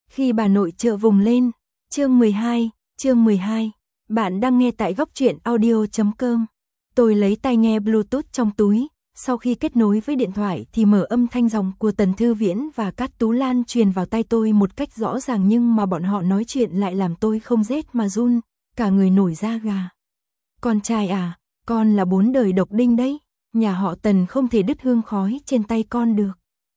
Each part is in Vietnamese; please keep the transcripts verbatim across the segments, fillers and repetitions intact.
Khi bà nội trợ vùng lên, chương mười hai, chương mười hai, bạn đang nghe tại góc truyện audio chấm com. Tôi lấy tai nghe Bluetooth trong túi, sau khi kết nối với điện thoại thì mở âm thanh dòng của Tần Thư Viễn và Cát Tú Lan truyền vào tai tôi một cách rõ ràng, nhưng mà bọn họ nói chuyện lại làm tôi không rét mà run, cả người nổi da gà. Con trai à, con là bốn đời độc đinh đấy, nhà họ Tần không thể đứt hương khói trên tay con được.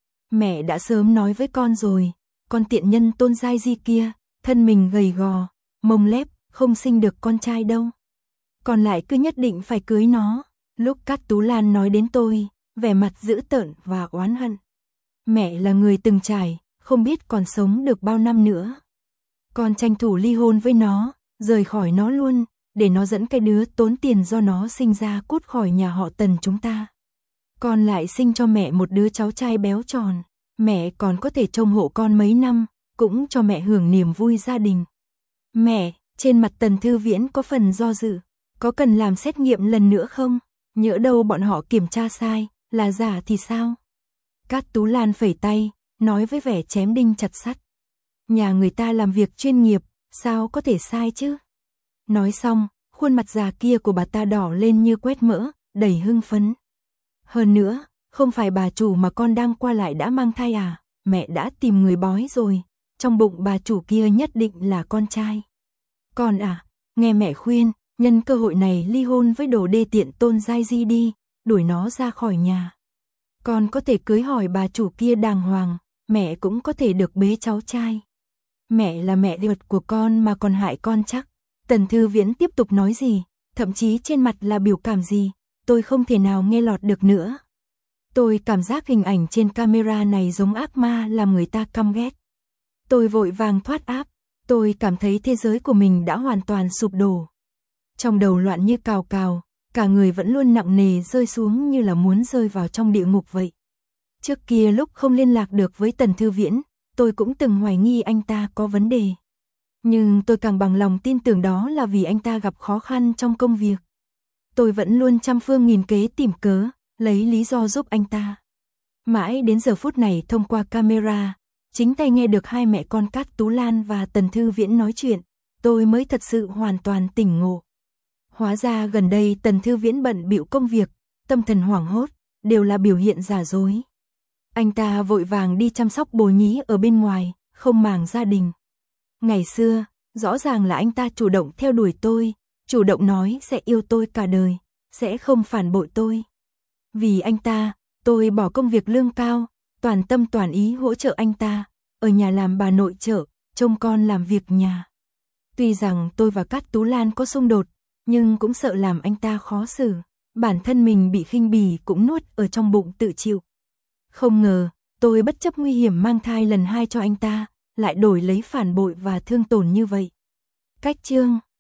Mẹ đã sớm nói với con rồi, con tiện nhân Tôn Giai Di kia, thân mình gầy gò, mông lép, không sinh được con trai đâu. Còn lại cứ nhất định phải cưới nó. Lúc Cát Tú Lan nói đến tôi, vẻ mặt dữ tợn và oán hận. Mẹ là người từng trải, không biết còn sống được bao năm nữa. Con tranh thủ ly hôn với nó, rời khỏi nó luôn, để nó dẫn cái đứa tốn tiền do nó sinh ra cút khỏi nhà họ Tần chúng ta. Con lại sinh cho mẹ một đứa cháu trai béo tròn, mẹ còn có thể trông hộ con mấy năm, cũng cho mẹ hưởng niềm vui gia đình. Mẹ, trên mặt Tần Thư Viễn có phần do dự, có cần làm xét nghiệm lần nữa không? Nhỡ đâu bọn họ kiểm tra sai, là giả thì sao? Cát Tú Lan phẩy tay, nói với vẻ chém đinh chặt sắt. Nhà người ta làm việc chuyên nghiệp, sao có thể sai chứ? Nói xong, khuôn mặt già kia của bà ta đỏ lên như quét mỡ, đầy hưng phấn. Hơn nữa, không phải bà chủ mà con đang qua lại đã mang thai à? Mẹ đã tìm người bói rồi, trong bụng bà chủ kia nhất định là con trai. Con à, nghe mẹ khuyên, nhân cơ hội này ly hôn với đồ đê tiện Tôn Giai Di đi, đuổi nó ra khỏi nhà. Con có thể cưới hỏi bà chủ kia đàng hoàng, mẹ cũng có thể được bế cháu trai. Mẹ là mẹ ruột của con mà còn hại con chắc. Tần Thư Viễn tiếp tục nói gì, thậm chí trên mặt là biểu cảm gì, tôi không thể nào nghe lọt được nữa. Tôi cảm giác hình ảnh trên camera này giống ác ma làm người ta căm ghét. Tôi vội vàng thoát áp, tôi cảm thấy thế giới của mình đã hoàn toàn sụp đổ. Trong đầu loạn như cào cào, cả người vẫn luôn nặng nề rơi xuống như là muốn rơi vào trong địa ngục vậy. Trước kia lúc không liên lạc được với Tần Thư Viễn, tôi cũng từng hoài nghi anh ta có vấn đề. Nhưng tôi càng bằng lòng tin tưởng đó là vì anh ta gặp khó khăn trong công việc. Tôi vẫn luôn trăm phương nghìn kế tìm cớ, lấy lý do giúp anh ta. Mãi đến giờ phút này thông qua camera, chính tay nghe được hai mẹ con Cát Tú Lan và Tần Thư Viễn nói chuyện, tôi mới thật sự hoàn toàn tỉnh ngộ. Hóa ra gần đây Tần Thư Viễn bận bịu công việc, tâm thần hoảng hốt, đều là biểu hiện giả dối. Anh ta vội vàng đi chăm sóc bồ nhí ở bên ngoài, không màng gia đình. Ngày xưa, rõ ràng là anh ta chủ động theo đuổi tôi, chủ động nói sẽ yêu tôi cả đời, sẽ không phản bội tôi. Vì anh ta, tôi bỏ công việc lương cao, toàn tâm toàn ý hỗ trợ anh ta, ở nhà làm bà nội trợ, trông con làm việc nhà. Tuy rằng tôi và Cát Tú Lan có xung đột, nhưng cũng sợ làm anh ta khó xử, bản thân mình bị khinh bỉ cũng nuốt ở trong bụng tự chịu. Không ngờ, tôi bất chấp nguy hiểm mang thai lần hai cho anh ta, lại đổi lấy phản bội và thương tổn như vậy. Cách chương